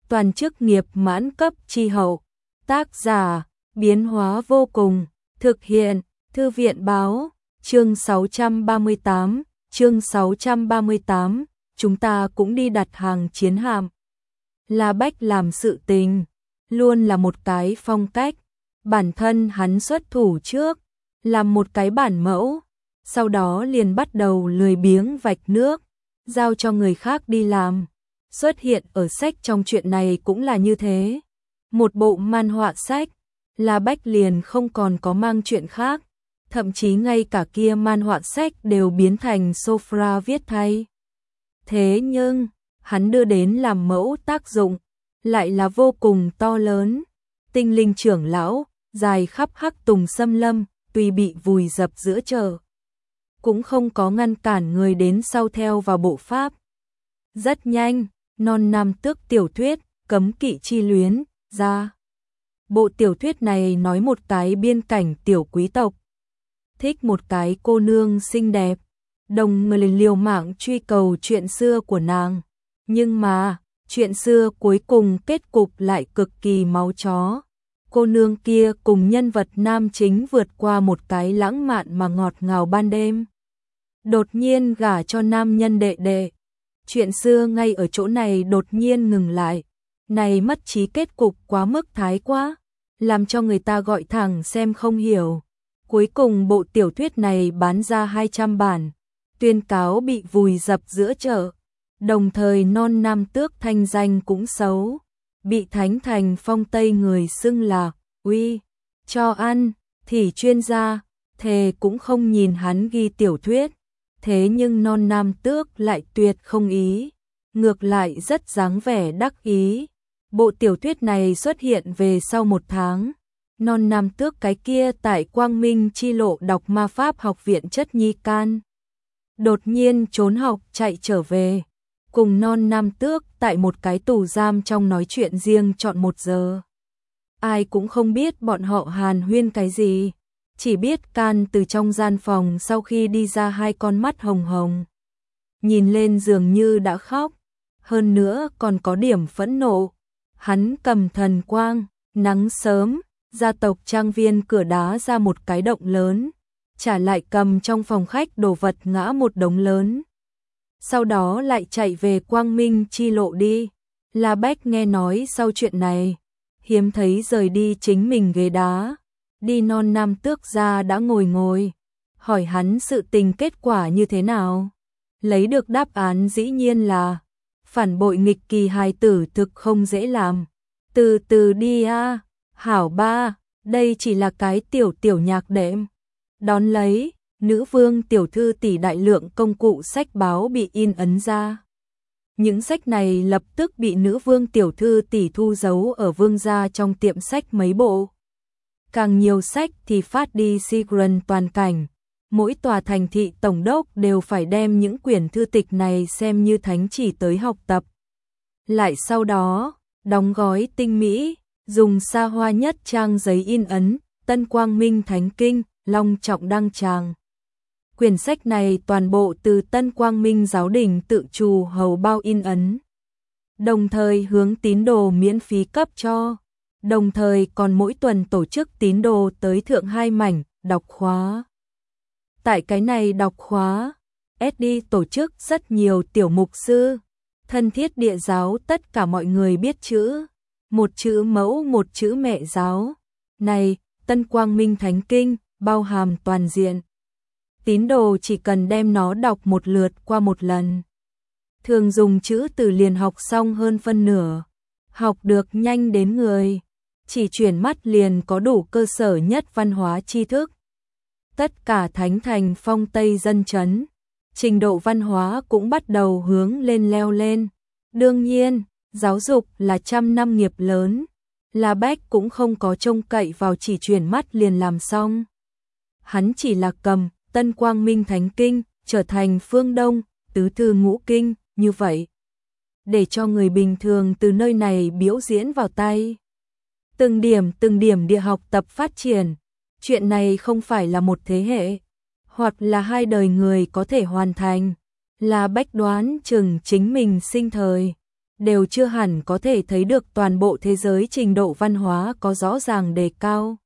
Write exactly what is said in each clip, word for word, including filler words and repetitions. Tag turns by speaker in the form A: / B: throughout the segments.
A: toàn chức nghiệp mãn cấp chi hậu. Tác giả, biến hóa vô cùng, thực hiện, Thư viện báo, chương sáu trăm ba mươi tám, chương sáu trăm ba mươi tám, chúng ta cũng đi đặt hàng chiến hạm. La Bách làm sự tình, luôn là một cái phong cách, bản thân hắn xuất thủ trước, làm một cái bản mẫu, sau đó liền bắt đầu lười biếng vạch nước, giao cho người khác đi làm. Xuất hiện ở sách trong chuyện này cũng là như thế. Một bộ man họa sách, La Bách liền không còn có mang chuyện khác, thậm chí ngay cả kia man họa sách đều biến thành sofa viết thay. Thế nhưng, hắn đưa đến làm mẫu tác dụng, lại là vô cùng to lớn. Tinh linh trưởng lão, dài khắp hắc tùng xâm lâm, tuy bị vùi dập giữa chợ, cũng không có ngăn cản người đến sau theo vào bộ pháp. Rất nhanh, non nam tước tiểu thuyết, cấm kỵ chi luyến, ra. Bộ tiểu thuyết này nói một cái biên cảnh tiểu quý tộc, thích một cái cô nương xinh đẹp, đồng người liều mạng truy cầu chuyện xưa của nàng. Nhưng mà, chuyện xưa cuối cùng kết cục lại cực kỳ máu chó. Cô nương kia cùng nhân vật nam chính vượt qua một cái lãng mạn mà ngọt ngào ban đêm, đột nhiên gả cho nam nhân đệ đệ. Chuyện xưa ngay ở chỗ này đột nhiên ngừng lại. Này mất trí kết cục quá mức thái quá, làm cho người ta gọi thẳng xem không hiểu. Cuối cùng bộ tiểu thuyết này bán ra hai trăm bản, tuyên cáo bị vùi dập giữa chợ. Đồng thời non nam tước thanh danh cũng xấu, bị Thánh Thành Phong Tây người xưng là uy cho ăn thì chuyên gia, thề cũng không nhìn hắn ghi tiểu thuyết. Thế nhưng non nam tước lại tuyệt không ý, ngược lại rất dáng vẻ đắc ý. Bộ tiểu thuyết này xuất hiện về sau một tháng, non nam tước cái kia tại Quang Minh chi lộ đọc ma pháp học viện chất nhi can, đột nhiên trốn học chạy trở về, cùng non nam tước tại một cái tù giam trong nói chuyện riêng trọn một giờ. Ai cũng không biết bọn họ hàn huyên cái gì, chỉ biết can từ trong gian phòng sau khi đi ra hai con mắt hồng hồng, nhìn lên dường như đã khóc, hơn nữa còn có điểm phẫn nộ. Hắn cầm thần quang, nắng sớm, gia tộc trang viên cửa đá ra một cái động lớn, trả lại cầm trong phòng khách đồ vật ngã một đống lớn. Sau đó lại chạy về Quang Minh chi lộ đi. La Bách nghe nói sau chuyện này, hiếm thấy rời đi chính mình ghế đá, đi non nam tước ra đã ngồi ngồi, hỏi hắn sự tình kết quả như thế nào. Lấy được đáp án dĩ nhiên là phản bội nghịch kỳ hài tử thực không dễ làm. Từ từ đi a, hảo ba, đây chỉ là cái tiểu tiểu nhạc đệm. Đón lấy, nữ vương tiểu thư tỷ đại lượng công cụ sách báo bị in ấn ra. Những sách này lập tức bị nữ vương tiểu thư tỷ thu giấu ở vương gia trong tiệm sách mấy bộ. Càng nhiều sách thì phát đi Sigran toàn cảnh. Mỗi tòa thành thị tổng đốc đều phải đem những quyển thư tịch này xem như thánh chỉ tới học tập. Lại sau đó, đóng gói tinh mỹ, dùng xa hoa nhất trang giấy in ấn, Tân Quang Minh Thánh Kinh, long trọng đăng tràng. Quyển sách này toàn bộ từ Tân Quang Minh giáo đình tự trù hầu bao in ấn, đồng thời hướng tín đồ miễn phí cấp cho, đồng thời còn mỗi tuần tổ chức tín đồ tới thượng hai mảnh, đọc khóa. Tại cái này đọc khóa, ét đê tổ chức rất nhiều tiểu mục sư, thân thiết địa giáo tất cả mọi người biết chữ, một chữ mẫu một chữ mẹ giáo. Này, Tân Quang Minh Thánh Kinh, bao hàm toàn diện. Tín đồ chỉ cần đem nó đọc một lượt qua một lần. Thường dùng chữ từ liền học xong hơn phân nửa. Học được nhanh đến người. Chỉ chuyển mắt liền có đủ cơ sở nhất văn hóa tri thức. Tất cả Thánh Thành Phong Tây dân chấn, trình độ văn hóa cũng bắt đầu hướng lên leo lên. Đương nhiên, giáo dục là trăm năm nghiệp lớn. La Bách cũng không có trông cậy vào chỉ chuyển mắt liền làm xong. Hắn chỉ là cầm Tân Quang Minh Thánh Kinh trở thành phương Đông, tứ thư ngũ kinh, như vậy. Để cho người bình thường từ nơi này biểu diễn vào tay. Từng điểm từng điểm địa học tập phát triển. Chuyện này không phải là một thế hệ, hoặc là hai đời người có thể hoàn thành. La Bách đoán chừng chính mình sinh thời, đều chưa hẳn có thể thấy được toàn bộ thế giới trình độ văn hóa có rõ ràng đề cao.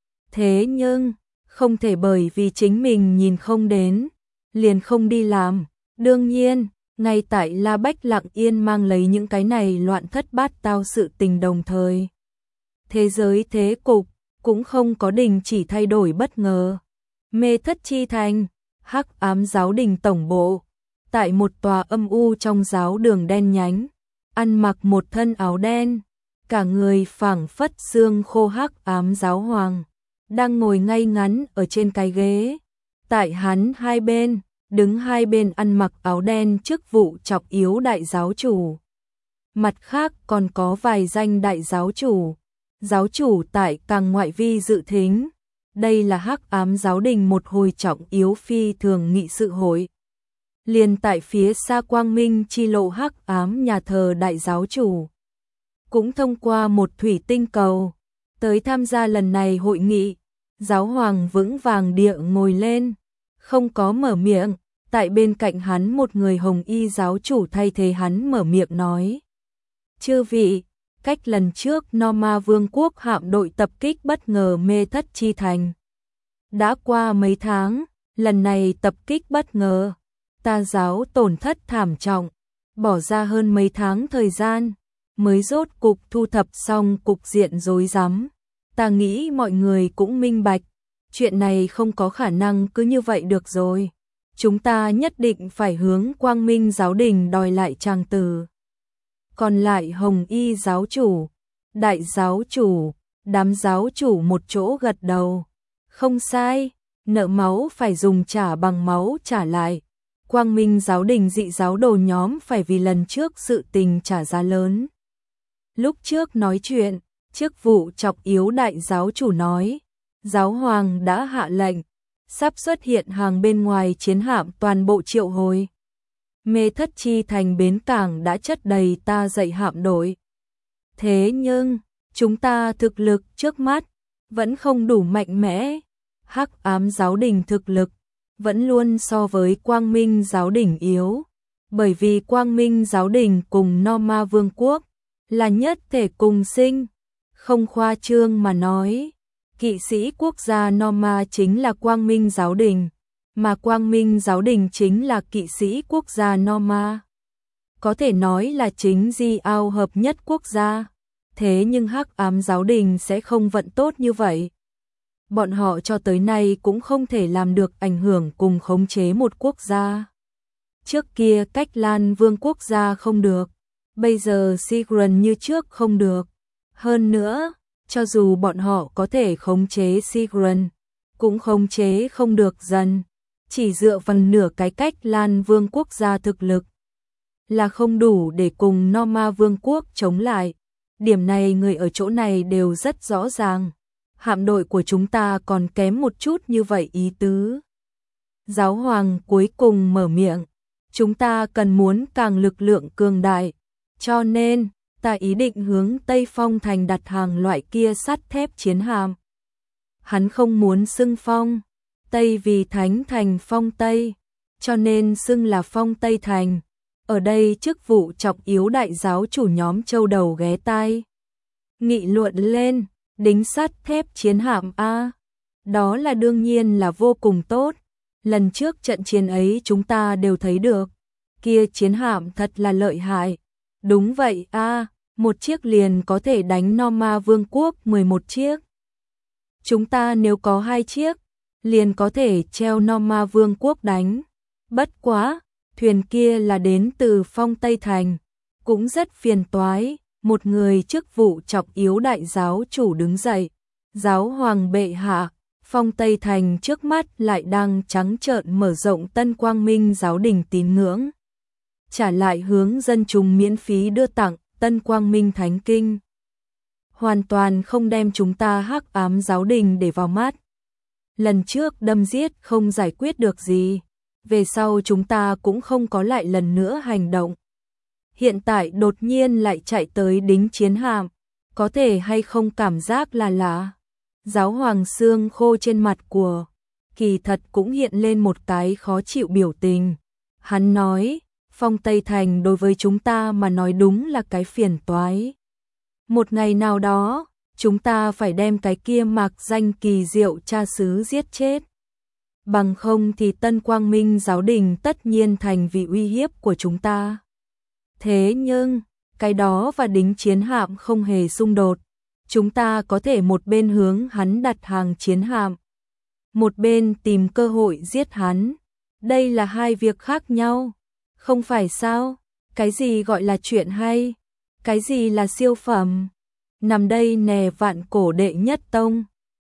A: Thế nhưng, không thể bởi vì chính mình nhìn không đến, liền không đi làm. Đương nhiên, ngay tại La Bách lặng yên mang lấy những cái này loạn thất bát tao sự tình đồng thời. Thế giới thế cục cũng không có đình chỉ thay đổi bất ngờ. Mê Thất Chi Thành, Hắc Ám Giáo Đình tổng bộ, tại một tòa âm u trong giáo đường đen nhánh, ăn mặc một thân áo đen, cả người phảng phất xương khô Hắc Ám Giáo Hoàng, đang ngồi ngay ngắn ở trên cái ghế. Tại hắn hai bên, đứng hai bên ăn mặc áo đen chức vụ chọc yếu đại giáo chủ. Mặt khác còn có vài danh đại giáo chủ, giáo chủ tại càng ngoại vi dự thính. Đây là Hắc Ám Giáo Đình một hồi trọng yếu phi thường nghị sự hội. Liền tại phía xa Quang Minh chi lộ Hắc Ám nhà thờ đại giáo chủ, cũng thông qua một thủy tinh cầu, tới tham gia lần này hội nghị. Giáo hoàng vững vàng địa ngồi lên, không có mở miệng, tại bên cạnh hắn một người hồng y giáo chủ thay thế hắn mở miệng nói. Chư vị, cách lần trước Norma Vương quốc hạm đội tập kích bất ngờ Mê Thất Chi Thành đã qua mấy tháng, lần này tập kích bất ngờ, ta giáo tổn thất thảm trọng, bỏ ra hơn mấy tháng thời gian, mới rốt cục thu thập xong cục diện rối rắm. Ta nghĩ mọi người cũng minh bạch, chuyện này không có khả năng cứ như vậy được rồi. Chúng ta nhất định phải hướng Quang Minh Giáo Đình đòi lại tràng tử. Còn lại Hồng Y giáo chủ, đại giáo chủ, đám giáo chủ một chỗ gật đầu. Không sai, nợ máu phải dùng trả bằng máu trả lại. Quang Minh Giáo Đình dị giáo đồ nhóm phải vì lần trước sự tình trả giá lớn. Lúc trước nói chuyện, chức vụ chọc yếu đại giáo chủ nói, giáo hoàng đã hạ lệnh, sắp xuất hiện hàng bên ngoài chiến hạm toàn bộ triệu hồi. Mê Thất Chi Thành bến cảng đã chất đầy ta dậy hạm đội. Thế nhưng, chúng ta thực lực trước mắt vẫn không đủ mạnh mẽ. Hắc Ám Giáo Đình thực lực vẫn luôn so với Quang Minh Giáo Đình yếu, bởi vì Quang Minh Giáo Đình cùng Norma Vương quốc là nhất thể cùng sinh. Không khoa trương mà nói, kỵ sĩ quốc gia Norma chính là Quang Minh Giáo Đình, mà Quang Minh Giáo Đình chính là kỵ sĩ quốc gia Norma. Có thể nói là chính di ao hợp nhất quốc gia. Thế nhưng Hắc Ám Giáo Đình sẽ không vận tốt như vậy. Bọn họ cho tới nay cũng không thể làm được ảnh hưởng cùng khống chế một quốc gia. Trước kia Cách Lan Vương quốc gia không được, bây giờ Sigurd như trước không được. Hơn nữa, cho dù bọn họ có thể khống chế Sigurd, cũng khống chế không được dần. Chỉ dựa phần nửa cái Cách Lan Vương quốc gia thực lực là không đủ để cùng Norma Vương quốc chống lại. Điểm này người ở chỗ này đều rất rõ ràng. Hạm đội của chúng ta còn kém một chút như vậy ý tứ. Giáo hoàng cuối cùng mở miệng, chúng ta cần muốn càng lực lượng cường đại, cho nên ta ý định hướng Tây Phong Thành đặt hàng loại kia sắt thép chiến hạm. Hắn không muốn xưng Phong Tây vì Thánh Thành Phong Tây, cho nên xưng là Phong Tây Thành. Ở đây chức vụ chọc yếu đại giáo chủ nhóm châu đầu ghé tai, nghị luận lên, đính sắt thép chiến hạm a, đó là đương nhiên là vô cùng tốt. Lần trước trận chiến ấy chúng ta đều thấy được, kia chiến hạm thật là lợi hại. Đúng vậy a, một chiếc liền có thể đánh Norma Vương quốc mười một chiếc. Chúng ta nếu có hai chiếc, liền có thể treo Norma Vương quốc đánh. Bất quá, thuyền kia là đến từ Phong Tây Thành, cũng rất phiền toái. Một người chức vụ chọc yếu đại giáo chủ đứng dậy. Giáo hoàng bệ hạ, Phong Tây Thành trước mắt lại đang trắng trợn mở rộng Tân Quang Minh Giáo Đình tín ngưỡng. Trả lại hướng dân chúng miễn phí đưa tặng Tân Quang Minh Thánh Kinh. Hoàn toàn không đem chúng ta Hắc Ám Giáo Đình để vào mắt. Lần trước đâm giết không giải quyết được gì, về sau chúng ta cũng không có lại lần nữa hành động. Hiện tại đột nhiên lại chạy tới đính chiến hạm, có thể hay không cảm giác là lạ. Giáo hoàng xương khô trên mặt của kỳ thật cũng hiện lên một cái khó chịu biểu tình. Hắn nói, Phong Tây Thành đối với chúng ta mà nói đúng là cái phiền toái. Một ngày nào đó, chúng ta phải đem cái kia mạc danh kỳ diệu cha xứ giết chết. Bằng không thì Tân Quang Minh giáo đình tất nhiên thành vì uy hiếp của chúng ta. Thế nhưng, cái đó và đính chiến hạm không hề xung đột. Chúng ta có thể một bên hướng hắn đặt hàng chiến hạm, một bên tìm cơ hội giết hắn. Đây là hai việc khác nhau, không phải sao? Cái gì gọi là chuyện hay? Cái gì là siêu phẩm? Nằm đây nè vạn cổ đệ nhất tông.